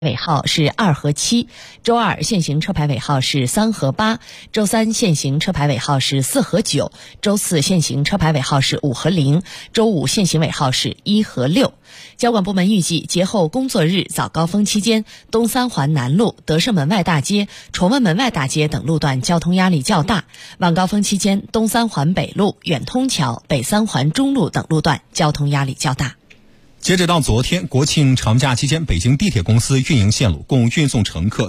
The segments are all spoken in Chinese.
尾号是2和7，周二限行车牌尾号是3和8，周三限行车牌尾号是4和9，周四限行车牌尾号是5和0，周五限行尾号是1和6。交管部门预计，节后工作日早高峰期间，东三环南路、德胜门外大街、崇文门外大街等路段交通压力较大；晚高峰期间，东三环北路、远通桥、北三环中路等路段交通压力较大。 截止到昨天，国庆长假期间，北京地铁公司运营线路共运送乘客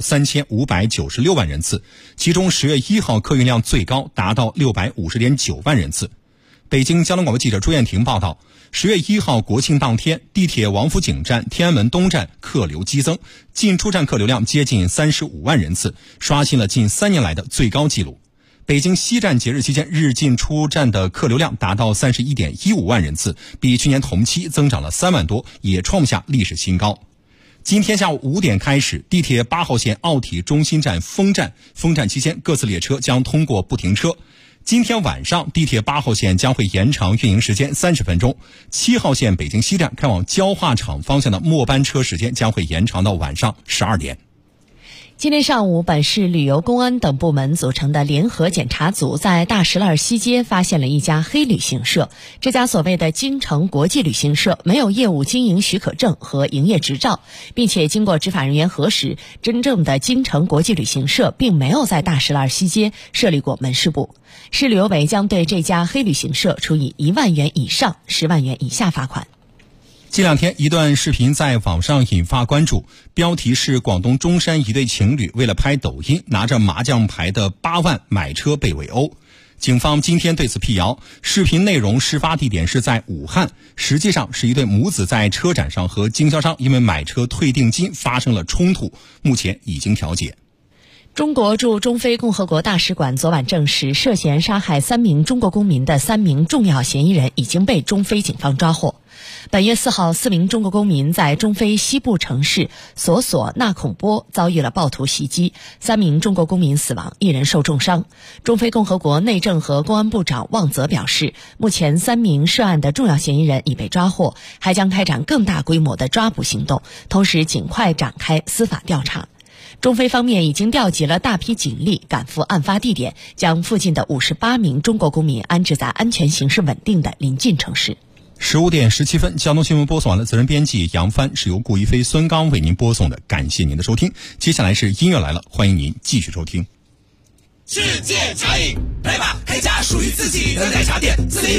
3596万人次，其中10月1号客运量最高，达到650.9万人次。北京交通广播记者朱艳婷报道，10月1号国庆当天，地铁王府井站、天安门东站客流激增，进出站客流量接近35万人次，刷新了近3年来的最高纪录。北京西站节日期间日进出站的客流量达到31.15万人次，比去年同期增长了3万多，也创下历史新高。今天下午5点开始，地铁8号线奥体中心站封站期间，各次列车将通过不停车。今天晚上，地铁8号线将会延长运营时间30分钟，7号线北京西站开往焦化厂方向的末班车时间将会延长到晚上12点。 今天上午，本市旅游公安等部门组成的联合检查组在大石栏西街发现了一家黑旅行社。这家所谓的京城国际旅行社没有业务经营许可证和营业执照，并且经过执法人员核实，真正的京城国际旅行社并没有在大石栏西街设立过门市部。市旅游委将对这家黑旅行社处以1万元以上10万元以下罚款。 近2天，一段视频在网上引发关注，标题是广东中山一对情侣为了拍抖音，拿着麻将牌的8万买车被围殴。警方今天对此辟谣，视频内容事发地点是在武汉，实际上是一对母子在车展上和经销商因为买车退定金发生了冲突，目前已经调解。 中国驻中非共和国大使馆昨晚证实，涉嫌杀害3名中国公民的3名重要嫌疑人已经被中非警方抓获。本月4号，4名中国公民在中非西部城市索索纳孔波遭遇了暴徒袭击，3名中国公民死亡，1人受重伤。中非共和国内政和公安部长旺泽表示，目前3名涉案的重要嫌疑人已被抓获，还将开展更大规模的抓捕行动，同时尽快展开司法调查。中非方面已经调集了大批警力赶赴案发地点，将附近的58名中国公民安置在安全形势稳定的邻近城市。 15点17分，交通新闻播送完了，责任编辑杨帆，是由顾一飞、孙刚为您播送的，感谢您的收听。接下来是音乐来了，欢迎您继续收听。 世界茶饮，来吧，开家属于自己的奶茶店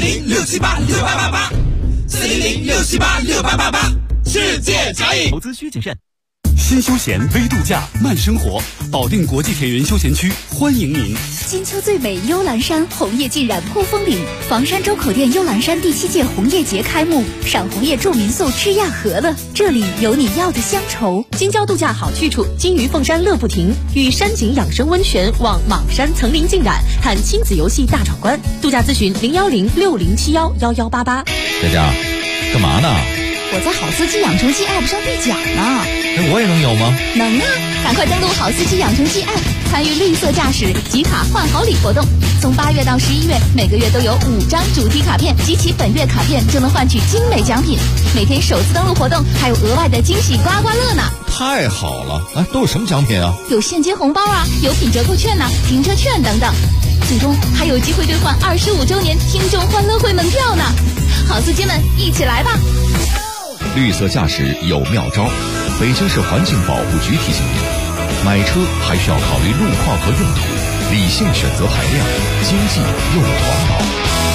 ，400-678-6888，400-678-6888，世界茶饮。 投资需谨慎。新休闲微度假慢生活，保定国际铁云休闲区欢迎您。 金秋最美幽兰山，红叶浸染扑风岭。房山周口店幽兰山第7届红叶节开幕，赏红叶住民宿吃亚和了，这里有你要的乡愁。 京郊度假好去处，金鱼凤山乐不停，与山景养生温泉望莽山层林尽染，看亲子游戏大闯关。度假咨询01060711188。 佳佳，干嘛呢？ 我在好司机养成记 App 上兑奖呢。 我也能有吗？ 能啊，赶快登录好司机养成记 App， 参与绿色驾驶集卡换好礼活动。从8月到11月，每个月都有5张主题卡片，集齐本月卡片就能换取精美奖品。每天首次登录活动还有额外的惊喜刮刮乐呢。 太好了！都有什么奖品啊？ 有现金红包啊，有品折扣券啊，停车券等等。最终还有机会兑换25周年听众欢乐会门票呢。好司机们，一起来吧！ 绿色驾驶有妙招，北京市环境保护局提醒您，买车还需要考虑路况和用途，理性选择排量，经济又环保。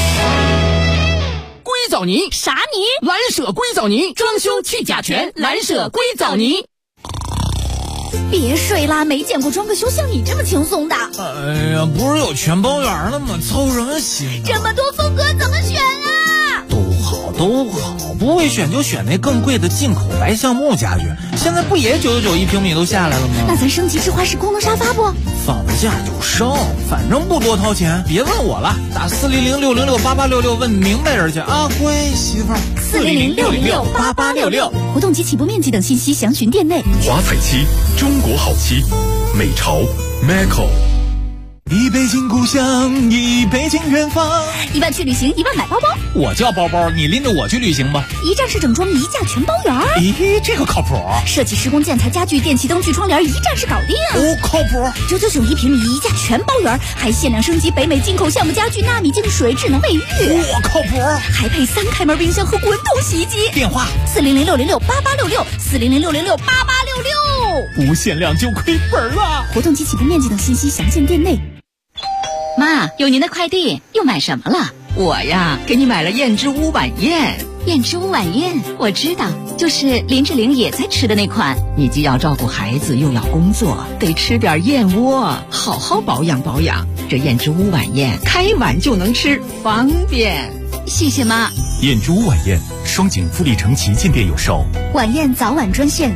硅藻泥啥泥？ 蓝舍硅藻泥，装修去甲醛，蓝舍硅藻泥。 别睡啦，没见过装个修像你这么轻松的。 哎呀，不是有全包圆了吗？操什么心啊？ 这么多风格怎么选啊？ 都好，不会选就选那更贵的进口白橡木家具，现在不也999一平米都下来了吗？ 那咱升级智化式功能沙发不？ 放了假就升，反正不多掏钱，别问我了，打400-606-8866问明白人去啊，乖媳妇儿。 400-606-8866，活动及起步面积等信息详询店内。 华彩漆，中国好漆，美潮 Macco。 一北京故乡，一北京远方。 1万去旅行，1万买包包。 我叫包包，你拎着我去旅行吧。 一站式整装，一价全包圆。 咦，这个靠谱。 设计、施工、建材、家具、电器、灯具、窗帘，一站式搞定。 哦，靠谱。 999一平米，一价全包圆，还限量升级北美进口橡木家具、纳米净水、智能卫浴。 哇，靠谱。 还配3开门冰箱和滚筒洗衣机。 电话 400-606-8866，400-606-8866。 不限量就亏本了。 活动及起步面积等信息详见店内。 妈，有您的快递，又买什么了？我呀，给你买了燕之屋晚宴。 燕之屋晚宴，我知道，就是林志玲也在吃的那款。 你既要照顾孩子，又要工作，得吃点燕窝，好好保养保养。这燕之屋晚宴，开碗就能吃，方便。 谢谢妈。 燕之屋晚宴，双井富力城旗舰店有售。 晚宴早晚专线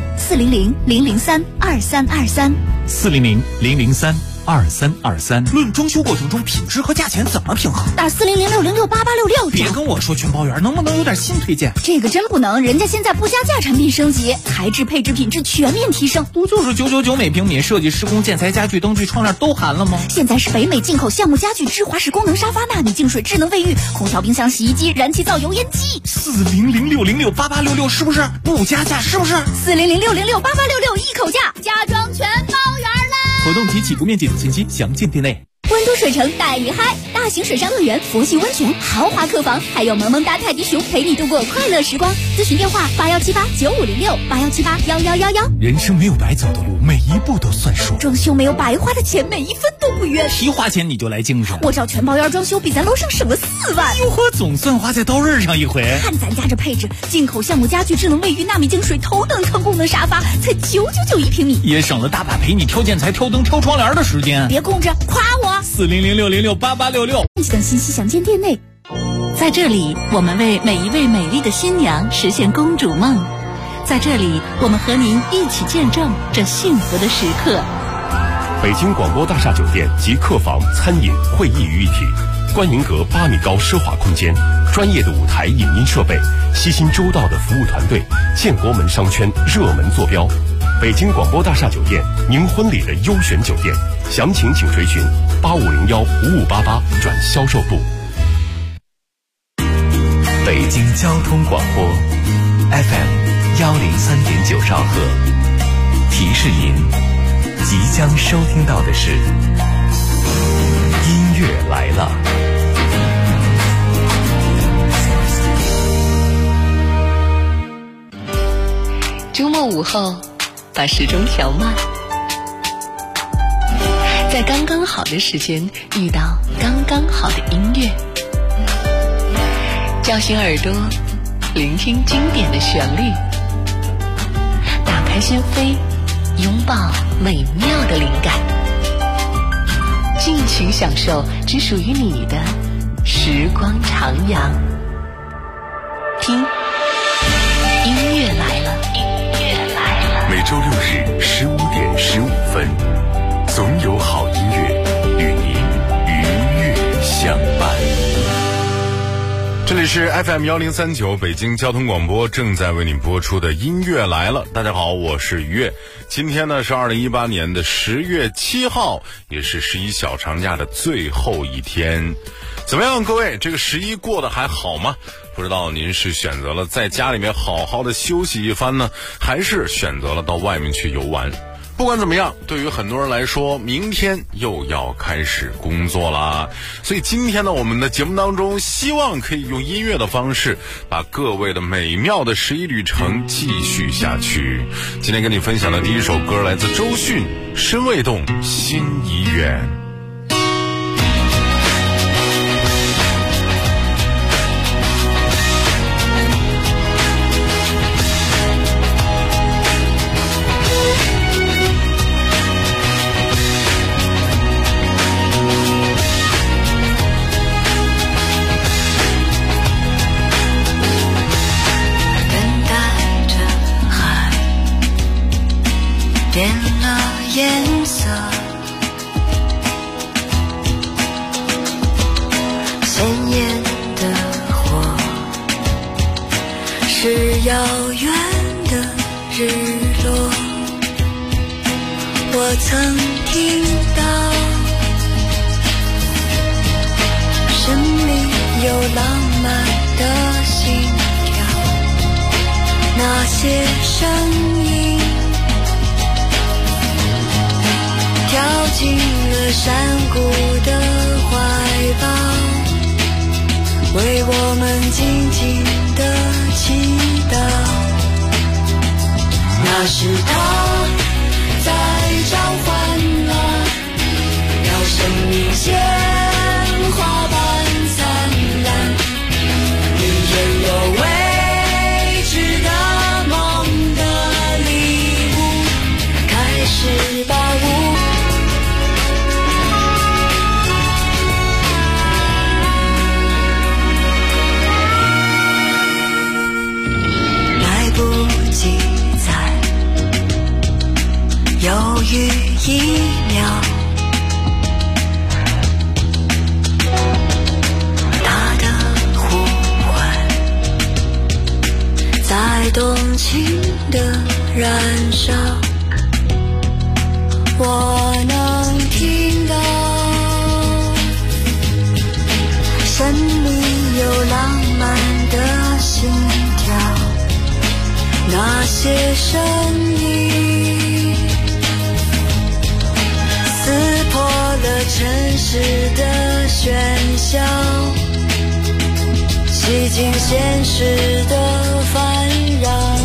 400-003-2323，400-003-2323。 论装修过程中品质和价钱怎么平衡？ 打400-606-8866。 别跟我说全包圆，能不能有点新推荐？ 这个真不能，人家现在不加价，产品升级，材质、配置、品质全面提升。 不就是999每平米，设计、施工、建材、家具、灯具、窗帘都含了吗？ 现在是北美进口橡木家具、芝华士功能沙发、纳米净水、智能卫浴、空调、冰箱、洗衣机、燃气灶、油烟机。 400-606-8866是不是不加价？是不是 400-606-8866一口价，家装全包圆啦！ 活动及起步面积等信息详见店内。 温都水城带你嗨，大型水上乐园、佛系温泉、豪华客房，还有萌萌哒泰迪熊陪你度过快乐时光。咨询电话81789506，81781111。 人生没有白走的路，每一步都算数。 装修没有白花的钱，每一分都不冤。 提花钱你就来精神， 我找全包圆装修，比咱楼上省了4万。 哟呵，总算花在刀刃上一回。 看咱家这配置，进口橡木家具、智能卫浴、纳米净水、头等舱功能沙发，才999一平米， 也省了大把陪你挑建材、挑灯、挑窗帘的时间。 别空着，夸我。 400-606-8866。 等信息详见店内。 在这里，我们为每一位美丽的新娘实现公主梦。在这里，我们和您一起见证这幸福的时刻。 北京广播大厦酒店集客房、餐饮、会议于一体，观云阁8米高奢华空间，专业的舞台影音设备，悉心周到的服务团队，建国门商圈热门坐标。北京广播大厦酒店，您婚礼的优选酒店，详情请垂询8501-5588转销售部。 北京交通广播 FM103.9兆赫，提示您即将收听到的是音乐来了。 周末午后，把时钟调慢，在刚刚好的时间遇到刚刚好的音乐，叫醒耳朵，聆听经典的旋律，打开心扉，拥抱美妙的灵感，尽情享受只属于你的时光徜徉。听，音乐来了，音乐来了。 每周6日15:15，总有好音乐与您愉悦相伴。 这里是 FM1039 北京交通广播正在为你播出的音乐来了。大家好，我是于悦。今天呢是2018年的10月7号，也是11小长假的最后一天。怎么样，各位，这个11过得还好吗？不知道您是选择了在家里面好好的休息一番呢，还是选择了到外面去游玩？不管怎么样，对于很多人来说，明天又要开始工作啦。所以今天呢，我们的节目当中，希望可以用音乐的方式，把各位的美妙的11旅程继续下去。今天跟你分享的第一首歌来自周迅，《身未动，心已远》。 变了颜色，鲜艳的火是遥远的日落。我曾听到有浪漫的心跳，那些声音跳进了山谷的怀抱，为我们静静的祈祷。那是他在召唤啊，让生命鲜花般灿烂，明天有未知的梦的礼物开始吧。来不及再犹豫一秒，他的呼唤在动情的燃烧，我能听到生命有浪漫的心跳，那些声音撕破了城市的喧嚣，洗净现实的烦扰。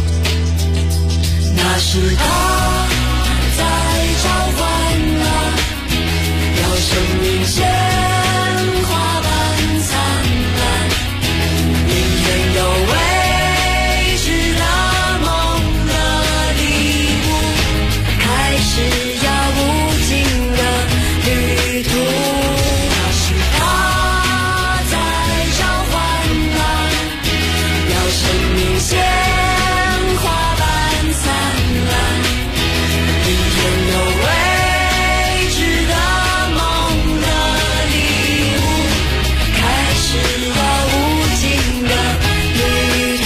那是他在召唤啊，让生命鲜花般灿烂，明天有未知的梦的礼物开始呀，无尽的旅途。那是他在召唤啊，让生命鲜花般灿烂，明天有未知的梦的礼物开始呀，无尽的旅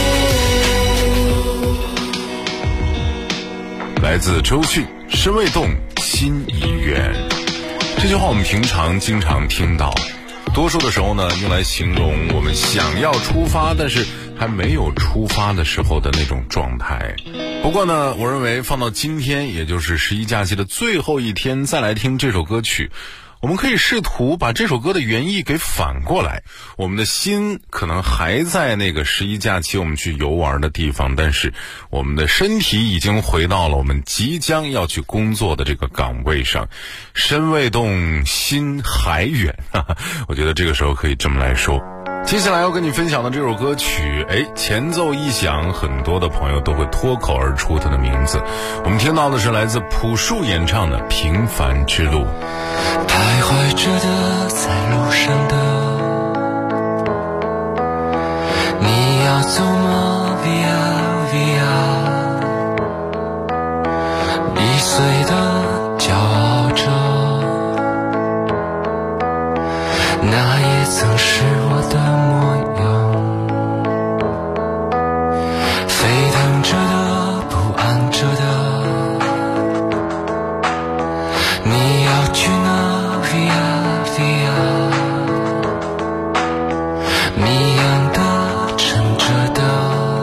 途。 来自周迅，身未动，心已远。这句话我们平常经常听到，多数的时候呢，用来形容我们想要出发，但是还没有出发的时候的那种状态。不过呢，我认为放到今天，也就是11假期的最后一天，再来听这首歌曲，我们可以试图把这首歌的原意给反过来。我们的心可能还在那个11假期我们去游玩的地方，但是我们的身体已经回到了我们即将要去工作的这个岗位上。身未动，心还远，我觉得这个时候可以这么来说。接下来要跟你分享的这首歌曲，前奏一响，很多的朋友都会脱口而出它的名字。我们听到的是来自朴树演唱的《平凡之路》。 徘徊着的，在路上的，你要走吗 ？Via Via， 易碎的，骄傲着，那也曾是我的模样。沸腾着的，不安着的，你要去哪 ？Via Via， 谜样的，沉着的，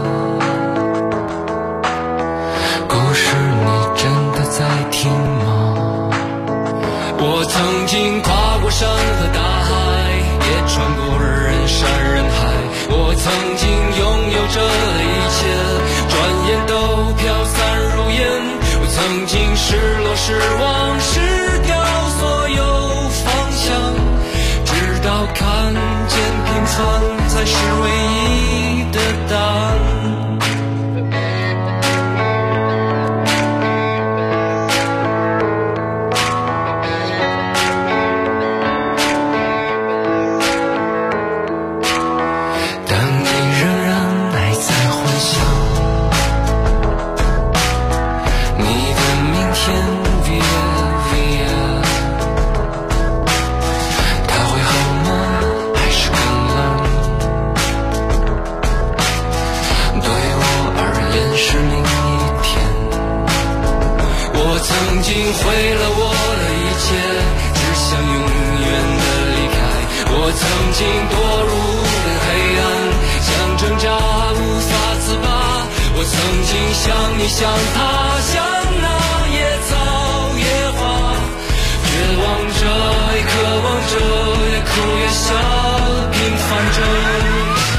故事你真的在听吗？我曾经跨过山和大海，也穿过人山人海，我曾经拥有着一切，转眼都飘散如烟。我曾经失落失望失掉所有方向，直到看见平凡才是唯一的答案。曾经毁了我的一切，只想永远的离开。 我曾经堕入黑暗，想挣扎无法自拔。我曾经像你像他，像那野草野花，绝望着也渴望着，也哭也笑，平凡着。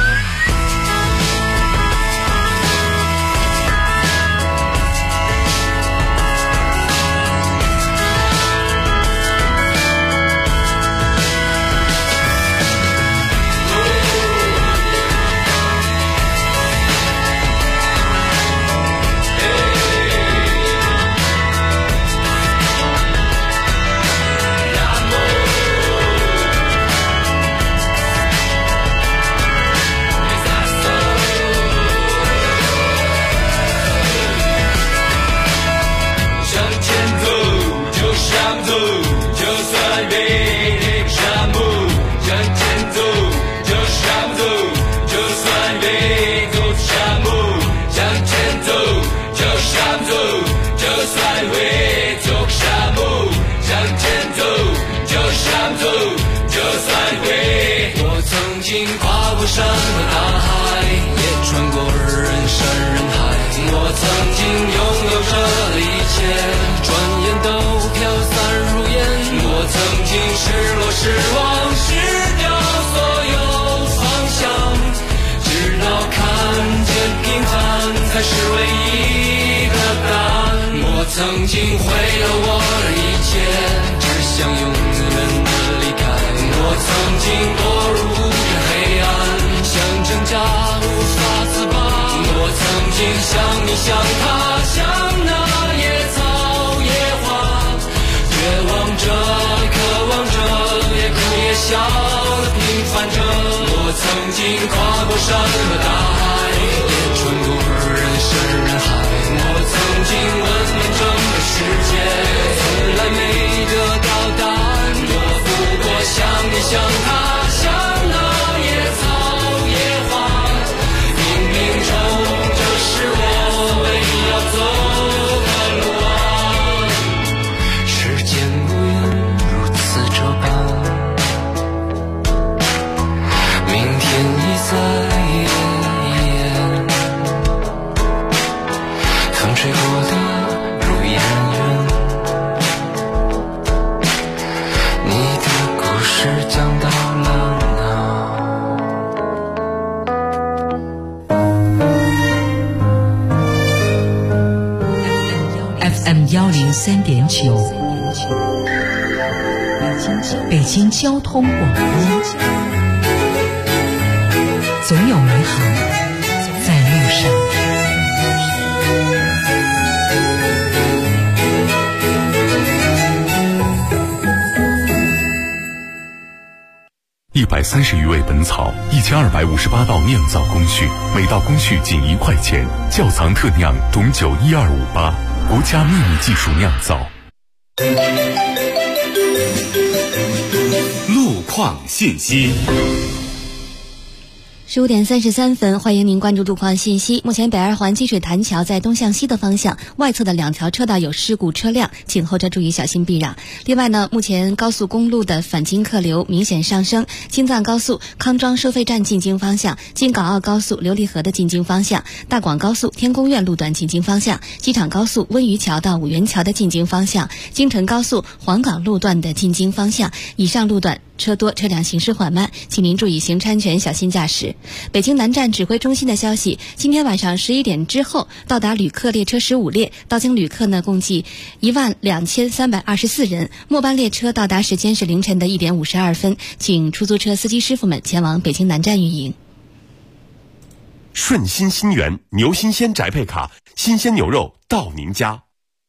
跨过山和大海，也穿过人山人海。我曾经拥有着一切，转眼都飘散如烟。我曾经失落失望，失掉所有方向，直到看见平凡才是唯一的答案。我曾经毁了我的一切，只想永远的离开。我曾经堕入想挣扎无法自拔，我曾经像你像他，像那野草野花，绝望着渴望着，也哭也笑的平凡着。我曾经跨过山和大海，也穿过人山人海。我曾经问遍整个世界，从来没得到答案。我不过像你像他，像那野草 103.9，北京交通广播，总有美好在路上。 130余味本草，1258道酿造工序，每道工序仅1块钱。窖藏特酿种酒12588，国家秘密技术酿造。 路况信息。 15点33分，欢迎您关注路况信息。目前北二环积水潭桥在东向西的方向外侧的2条车道有事故车辆，请后车注意小心避让。另外呢，目前高速公路的返京客流明显上升，京藏高速康庄收费站进京方向、京港澳高速琉璃河的进京方向、大广高速天宫苑路段进京方向、机场高速温榆桥到五原桥的进京方向、京承高速黄岗路段的进京方向，以上路段车多，车辆行驶缓慢，请您注意行车安全，小心驾驶。北京南站指挥中心的消息，今天晚上11点之后到达旅客列车15列，到京旅客呢共计12324人。末班列车到达时间是凌晨的1点52分，请出租车司机师傅们前往北京南站运营。 顺心新源牛新鲜宅配卡，新鲜牛肉到您家。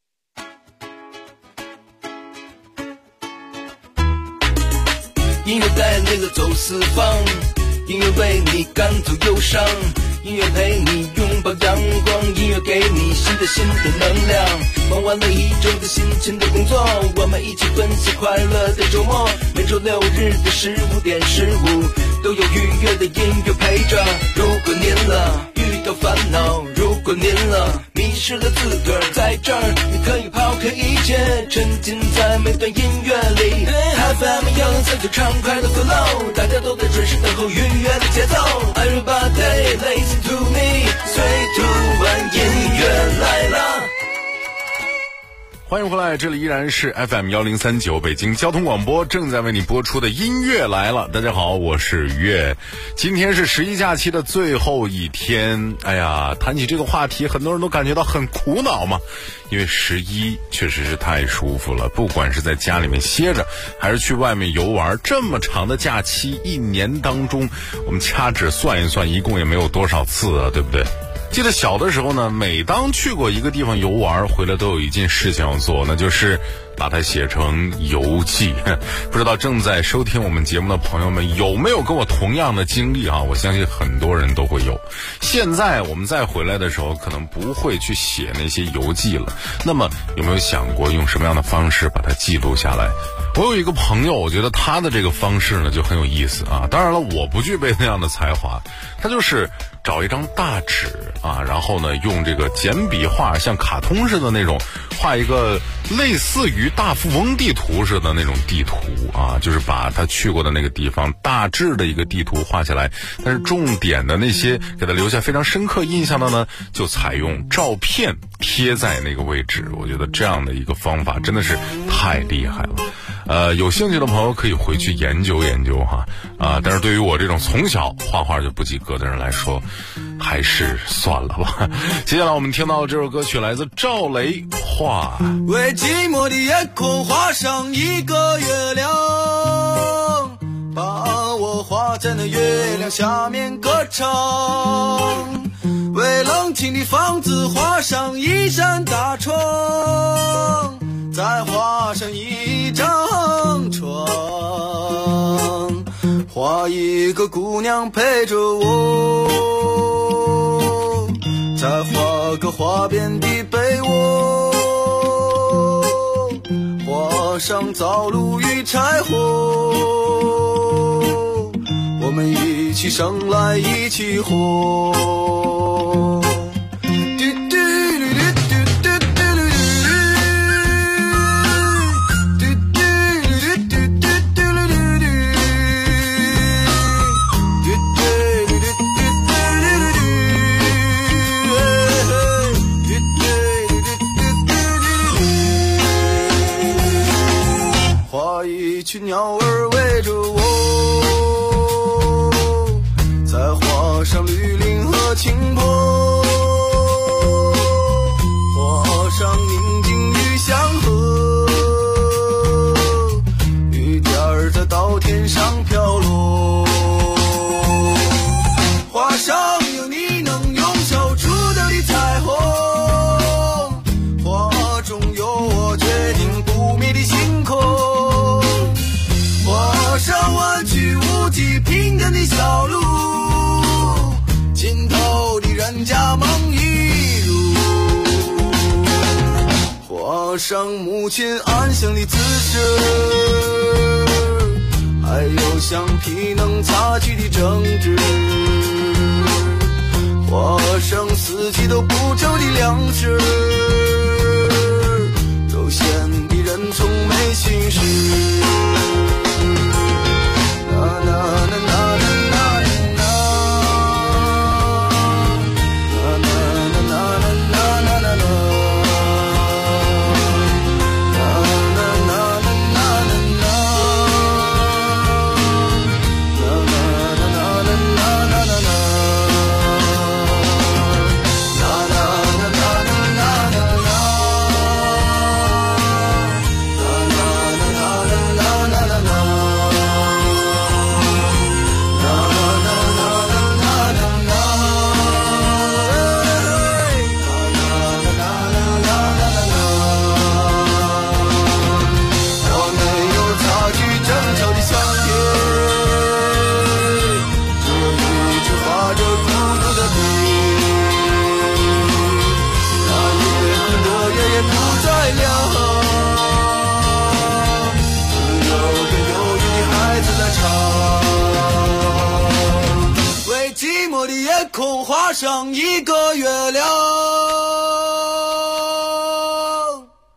音乐带泪了走四方，音乐为你赶走忧伤，音乐陪你拥抱阳光，音乐给你新的能量。忙完了一周的辛勤的工作，我们一起分享快乐的周末。每周6日的15点15，都有愉悦的音乐陪着。如果您遇到烦恼，如果您迷失了自个儿，在这儿你可以抛开一切，沉浸在每段音乐里。 FM103.9畅快的 flow， 大家都在准时等候愉悦的节奏。Everybody listen to me， 最突然音乐来了。 欢迎回来，这里依然是 FM1039 北京交通广播正在为你播出的音乐来了。大家好，我是于越。今天是11假期的最后一天。哎呀，谈起这个话题，很多人都感觉到很苦恼嘛，因为11确实是太舒服了，不管是在家里面歇着，还是去外面游玩，这么长的假期，一年当中，我们掐指算一算，一共也没有多少次啊，对不对？记得小的时候呢，每当去过一个地方游玩，回来都有一件事情要做，那就是把它写成游记。不知道正在收听我们节目的朋友们有没有跟我同样的经历啊？我相信很多人都会有。现在我们再回来的时候，可能不会去写那些游记了。那么有没有想过用什么样的方式把它记录下来？我有一个朋友，我觉得他的这个方式呢就很有意思啊。当然了，我不具备那样的才华，他就是找一张大纸啊，然后呢用这个简笔画，像卡通似的那种，画一个类似于大富翁地图似的那种地图啊，就是把他去过的那个地方大致的一个地图画下来，但是重点的那些给他留下非常深刻印象的呢，就采用照片贴在那个位置。我觉得这样的一个方法真的是太厉害了。有兴趣的朋友可以回去研究研究哈但是对于我这种从小画画就不及格的人来说，还是算了吧。接下来我们听到这首歌曲来自赵雷，画为寂寞的夜空画上一个月亮，把我画在那月亮下面歌唱，为冷清的房子画上一扇大窗，再画上一张床，画一个姑娘陪着我，再画个花边的被窝，画上灶炉与柴火，我们一起生来一起活。一群鸟儿围着我，再画上绿林和青坡，画上宁静与祥和，雨点儿在稻田上飘落，画上有你能用手触到的彩虹，画中有我决定不灭的星空，画上弯曲无际平坦的小路，尽头的人家梦一如，画上母亲安详的姿势，还有橡皮能擦去的争执，画上四季都不愁的粮食，悠闲的人从没心事。空画上一个月亮。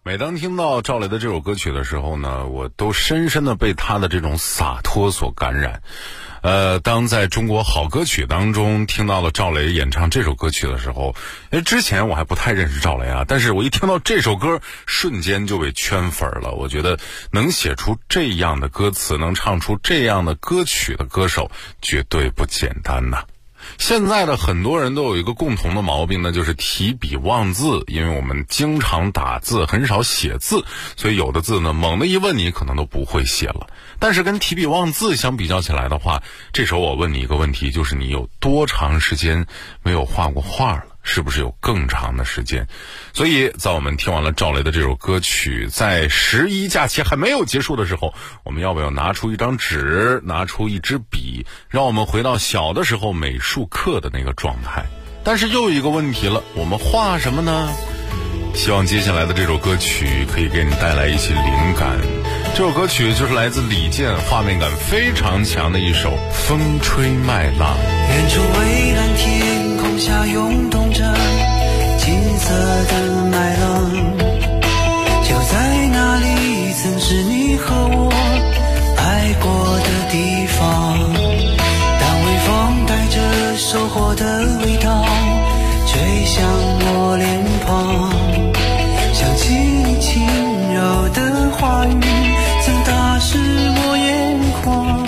每当听到赵雷的这首歌曲的时候呢，我都深深的被他的这种洒脱所感染。当在中国好歌曲当中听到了赵雷演唱这首歌曲的时候，之前我还不太认识赵雷啊，但是我一听到这首歌，瞬间就被圈粉了。我觉得能写出这样的歌词，能唱出这样的歌曲的歌手，绝对不简单呐。现在的很多人都有一个共同的毛病呢，就是提笔忘字。因为我们经常打字，很少写字，所以有的字呢，猛地一问你可能都不会写了。但是跟提笔忘字相比较起来的话，这时候我问你一个问题，就是你有多长时间没有画过画了？是不是有更长的时间？所以在我们听完了赵雷的这首歌曲，在11假期还没有结束的时候，我们要不要拿出一张纸，拿出一支笔，让我们回到小的时候美术课的那个状态？但是又有一个问题了，我们画什么呢？希望接下来的这首歌曲可以给你带来一些灵感。这首歌曲就是来自李健，画面感非常强的一首《风吹麦浪》。 远处蔚蓝天空下涌动着金色的麦浪，就在那里曾是你和我爱过的地方。当微风带着收获的味道吹向我脸庞，想起你轻柔的话语曾打湿我眼眶。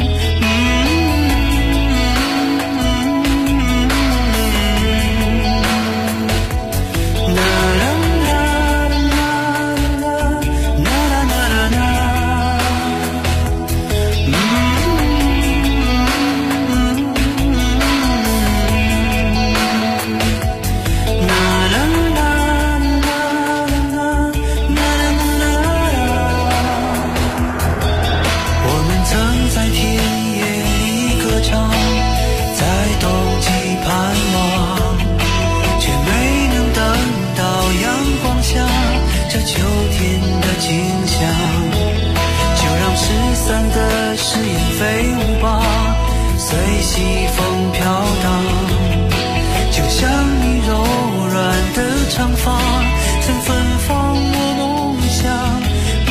誓言飞舞吧，随西风飘荡，就像你柔软的长发曾芬芳我梦想。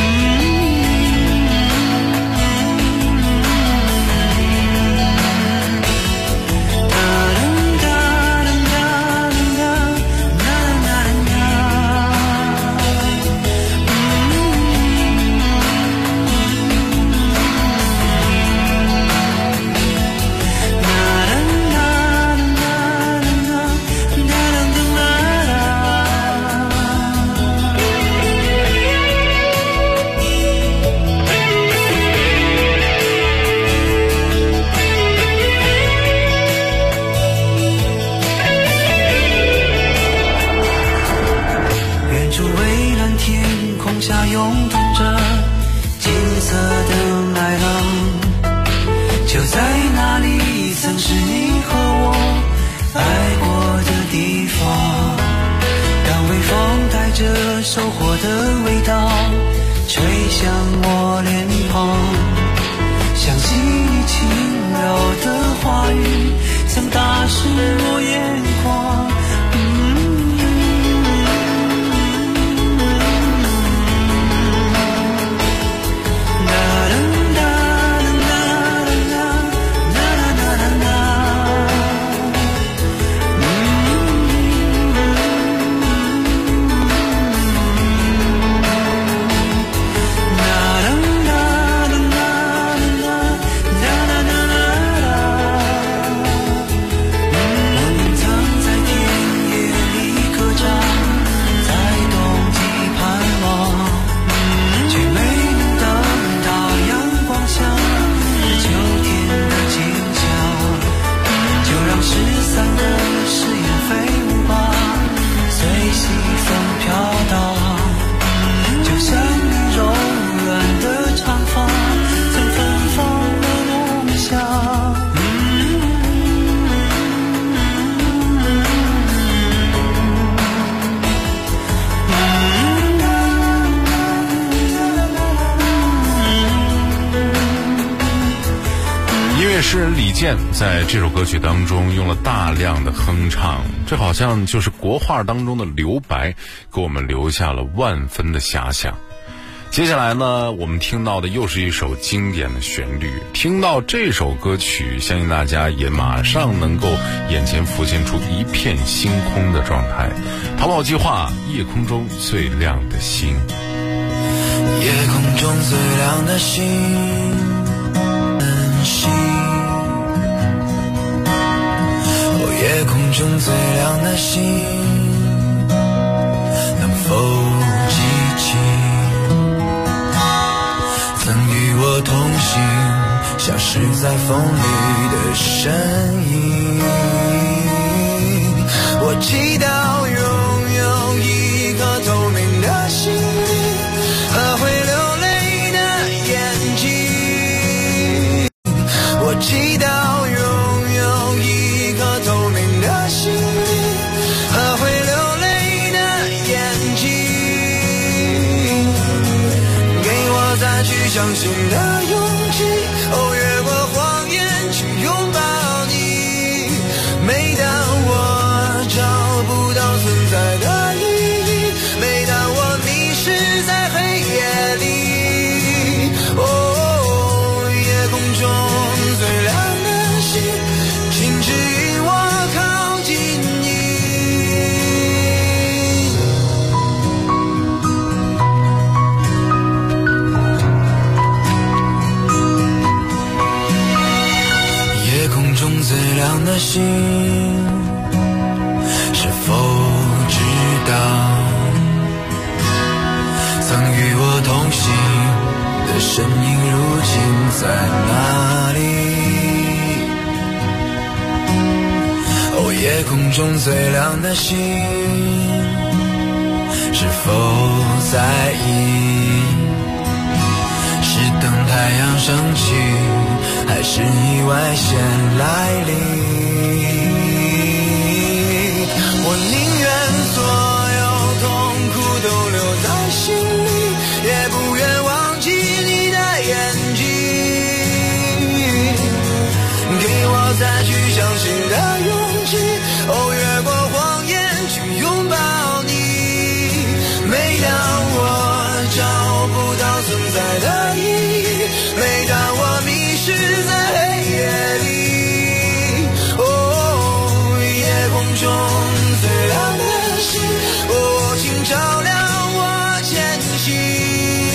收获的味道吹向我脸庞，想起你轻柔的话语曾打湿我眼眶。我们曾诗人李健在这首歌曲当中用了大量的哼唱，这好像就是国画当中的留白，给我们留下了万分的遐想。接下来呢，我们听到的又是一首经典的旋律，听到这首歌曲，相信大家也马上能够眼前浮现出一片星空的状态。逃跑计划，夜空中最亮的星。 夜空中最亮的星，夜空中最亮的星，能否记起曾与我同行，消失在风里的身影？我祈祷拥有一颗透明的心灵和会流泪的眼睛，我祈祷相信的勇气，越过谎言去拥抱你。每当我找不到存在的意义，每当我迷失在黑夜里，夜空中最亮的星，请指引我靠近你。最亮的星，是否知道曾与我同行的身影如今在哪里？夜空中最亮的星，是否在意？是等太阳升起，还是意外先来临？我宁愿所有痛苦都留在心里，也不愿忘记你的眼睛。给我再去相信的勇气，越过谎言去拥抱你。每当我找不到存在的意义，每当我迷失在黑夜里，夜空中最亮的星，请照亮我前行。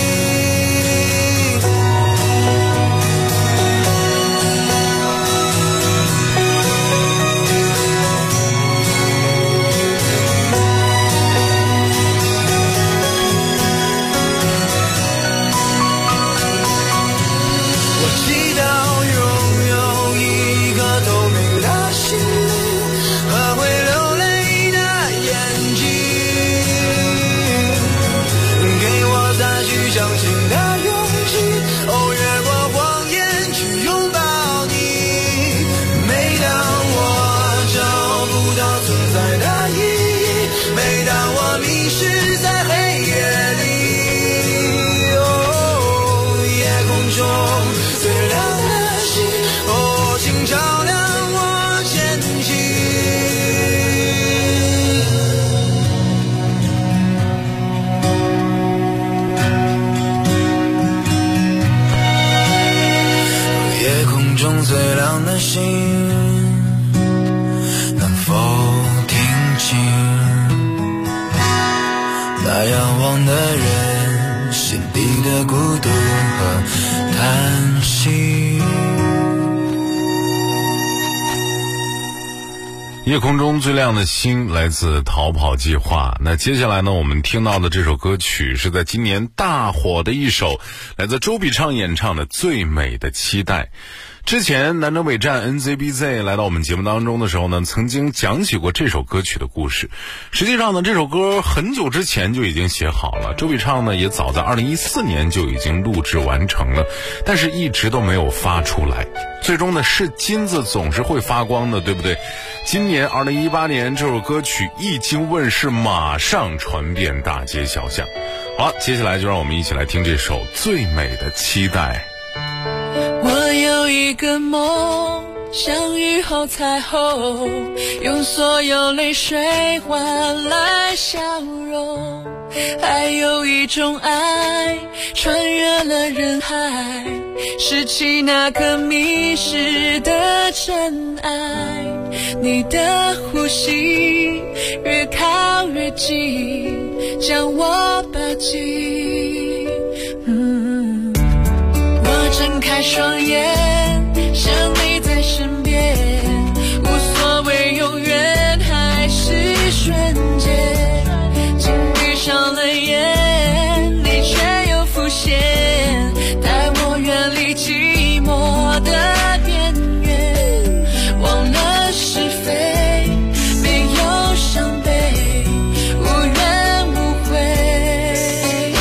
最亮的星，能否听清那仰望的人心底的孤独和叹息？ 夜空中最亮的星来自逃跑计划。那接下来呢，我们听到的这首歌曲是在今年大火的一首，来自周笔畅演唱的《最美的期待》。之前南征北战 NZBZ 来到我们节目当中的时候呢，曾经讲起过这首歌曲的故事。实际上呢，这首歌很久之前就已经写好了，周笔畅呢也早在2014年就已经录制完成了，但是一直都没有发出来。最终呢，是金子总是会发光的，对不对？今年2018年这首歌曲一经问世，马上传遍大街小巷。好了，接下来就让我们一起来听这首《最美的期待》。 我有一个梦，像雨后彩虹，用所有泪水换来笑容。还有一种爱，穿越了人海，拾起那颗迷失的真爱。你的呼吸越靠越近，将我抱紧。我睁开双眼，想你在身边，无所谓永远还是瞬间。上了眼，你却又浮现，带我远离寂寞的边缘，忘了是非，没有伤悲，无怨无悔。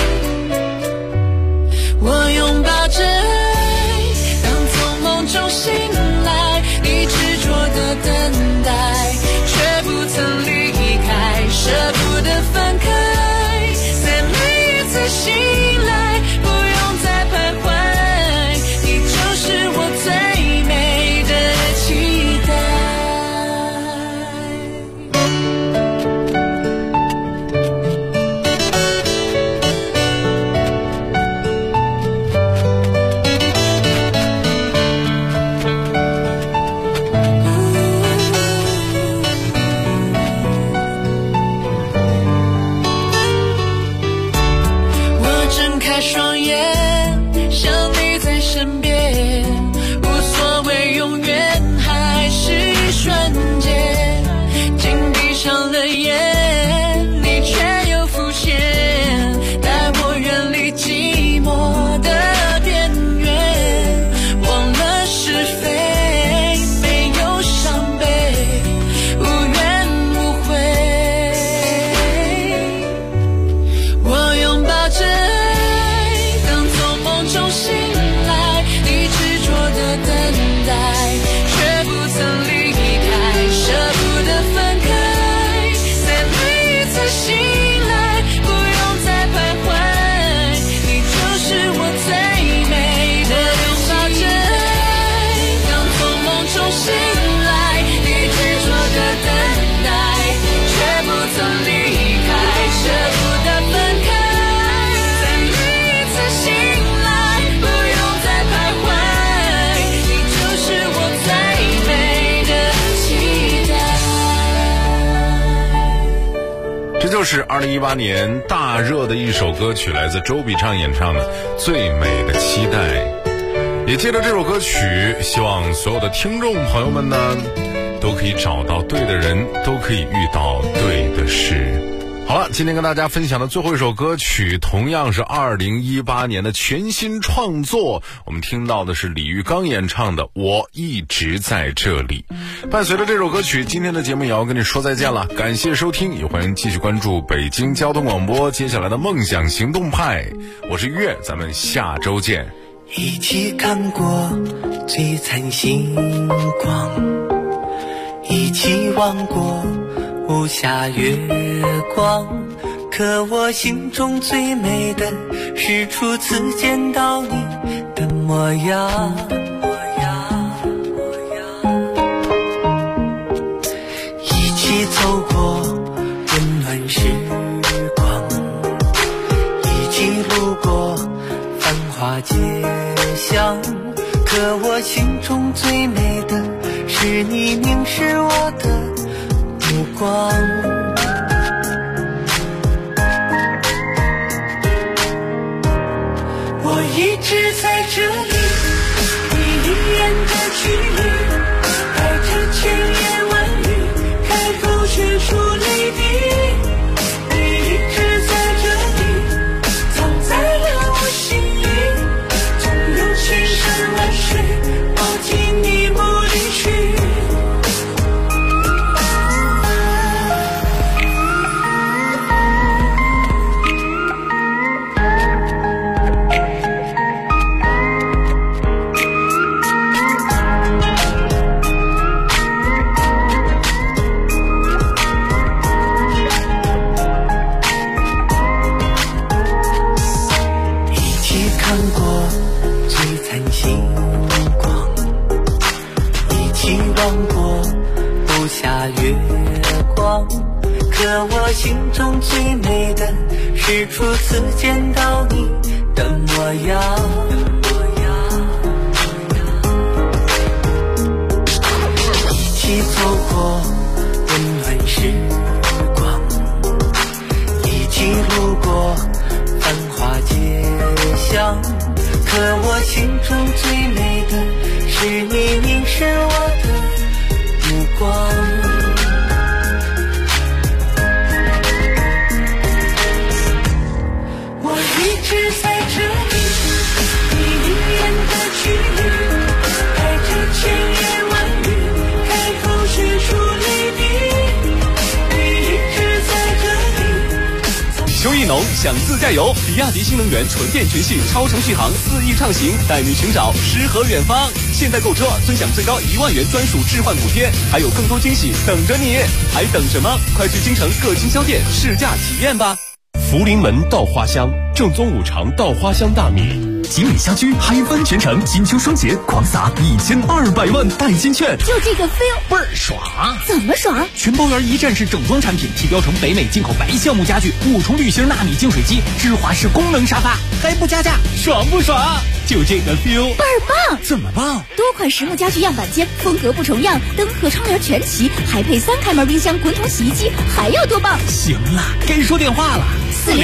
我拥抱着爱，当从梦中醒来，你执着的等待，却不曾离开，舍不得分开。醒来，不用再徘徊，你就是我最美的期待。双眼，想你在身边，无所谓永远还是一瞬间。紧闭上了眼，你却又浮现，带我远离寂寞的边缘，忘了是非，没有伤悲，无怨无悔。我拥抱着醒来，你执着的等待，却不曾离开，舍不得分开。在每一次醒来，不用再徘徊，你就是我最美的期待。当从梦中醒来，你执着的等待，却不曾离开，舍不得分开。在每一次醒来， 这就是2018年大热的一首歌曲，来自周笔畅演唱的《最美的期待》。也借着这首歌曲，希望所有的听众朋友们呢，都可以找到对的人，都可以遇到对的事。好了，今天跟大家分享的最后一首歌曲，同样是2018年的全新创作，我们听到的是李玉刚演唱的《我一直在这里》。伴随着这首歌曲，今天的节目也要跟你说再见了，感谢收听，也欢迎继续关注北京交通广播接下来的梦想行动派，我是月，咱们下周见。 一起看过璀璨星光，一起望过无暇月光，可我心中最美的是初次见到你的模样。一起走过温暖时光，一起路过繁华街巷，可我心中最美的是你凝视我的目光。我一直在这里，你一眼的距离，带着千言万语，开口却出泪滴。你一直在这里，藏在了我心里，纵有千山万水，抱紧你不离去。 是初次见到你的模样。一起走过温暖时光，一起路过繁华街巷，可我心中最美的是你凝视我的目光。我一直在这里，你一眼的距离，带着千言万语，开口却出泪滴。你一直在这里。 秋意浓，想自驾游，比亚迪新能源纯电全系超长续航4亿畅行，带你寻找诗和远方。现在购车尊享最高1万元专属置换补贴，还有更多惊喜等着你，还等什么？快去京城各经销店试驾体验吧。 福临门稻花香，正宗五常稻花香大米。 集美家居嗨翻全城，金秋双节狂撒1200万代金券， 就这个 feel 倍儿爽！ 怎么爽？ 全包圆一站式整装产品，提标成北美进口白橡木家具，5重铝芯纳米净水机，芝华士功能沙发，还不加价，爽不爽？就这个 feel 倍儿棒！ 怎么棒？ 多款实木家具样板间，风格不重样，灯和窗帘全齐，还配3开门冰箱、滚筒洗衣机，还要多棒？ 行了，该说电话了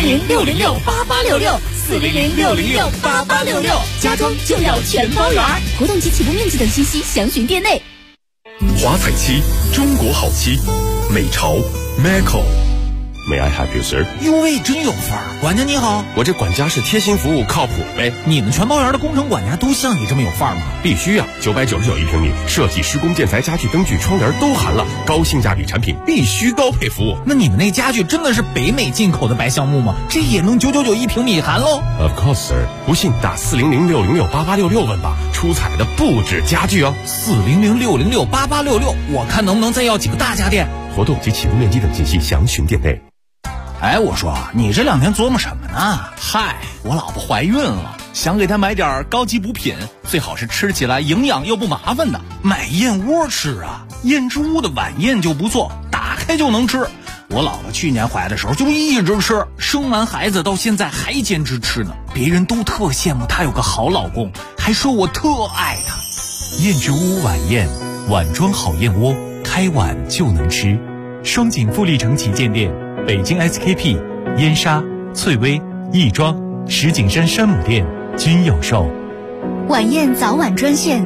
，400-606-8866，400-606-8866，家装就要全包圆。活动及起步面积等信息详询店内。 华彩漆，中国好漆，美潮 Macco。May I help you, sir？ 哟喂，真有范儿！管家你好， 我这管家是贴心服务，靠谱呗。 你们全包圆的工程管家都像你这么有范儿吗？ 必须啊！999一平米，设计、施工、建材、家具、灯具、窗帘都含了，高性价比产品必须高配服务。 那你们那家具真的是北美进口的白橡木吗？这也能999一平米含喽 ？Of course, sir。不信打400-606-8866问吧，出彩的不止家具哦。 400-606-8866，我看能不能再要几个大家电。 活动及起步面积等信息详询店内。 哎，我说你这2天琢磨什么呢？嗨，我老婆怀孕了，想给她买点高级补品，最好是吃起来营养又不麻烦的。买燕窝吃啊，燕之屋的晚宴就不错，打开就能吃。我老婆去年怀的时候就一直吃，生完孩子到现在还坚持吃呢。别人都特羡慕她有个好老公，还说我特爱她。 燕之屋晚宴，碗装好燕窝，开碗就能吃。双井富力城旗舰店。北京 SKP、燕莎、翠微、亦庄、石景山山姆店均有售。 晚宴早晚专线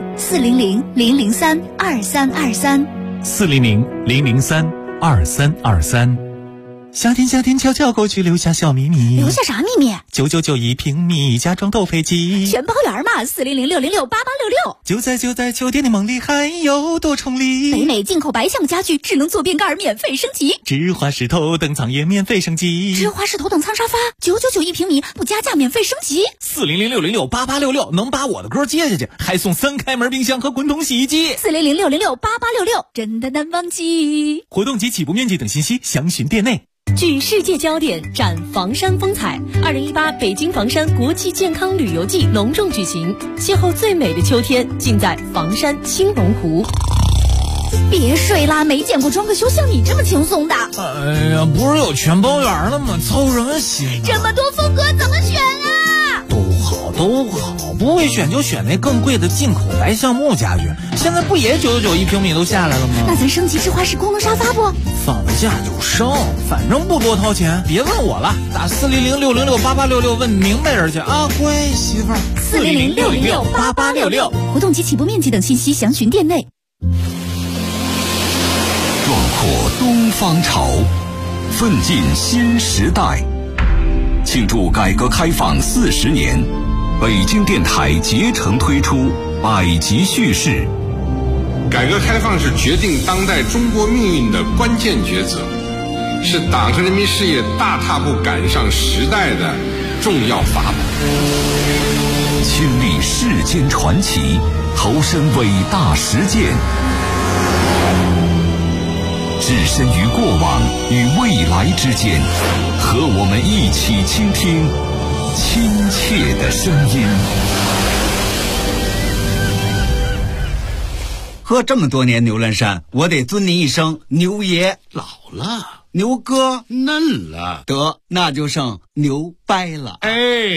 400-003-2323。 400-003-2323。夏天悄悄过去，留下小秘密。 留下啥秘密 ？999一平米，家装斗飞机， 全包圆嘛！400-606-8866。 就在秋天的梦里，还有多重礼。 北美进口白橡木家具，智能坐便盖免费升级， 芝华士头等舱也免费升级， 芝华士头等舱沙发999一平米，不加价免费升级。 400-606-8866能把我的歌接下去，还送3开门冰箱和滚筒洗衣机。 400-606-8866，真的难忘记。 活动及起步面积等信息详询店内。 聚世界焦点，展房山风采。2018北京房山国际健康旅游季隆重举行，邂逅最美的秋天，尽在房山青龙湖。 别睡啦，没见过装个修像你这么轻松的。 哎呀，不是有全包圆了吗？操什么心啊？ 这么多风格怎么选啊？ 都好，不会选就选那更贵的进口白橡木家具。现在不也999一平米都下来了吗？ 那咱升级芝华士功能沙发不？ 放了假就升，反正不多掏钱。别问我了，打400-606-8866问明白人去啊，乖媳妇儿。 400-606-8866，活动及起步面积等信息详询店内。 壮阔东方潮，奋进新时代。庆祝改革开放40年，北京电台竭诚推出百集叙事。 改革开放是决定当代中国命运的关键抉择，是党和人民事业大踏步赶上时代的重要法宝。 亲历世间传奇，投身伟大实践，置身于过往与未来之间，和我们一起倾听亲切的声音。 喝这么多年牛栏山，我得尊您一声牛爷。 老了， 牛哥嫩了，得那就剩牛掰了。 哎。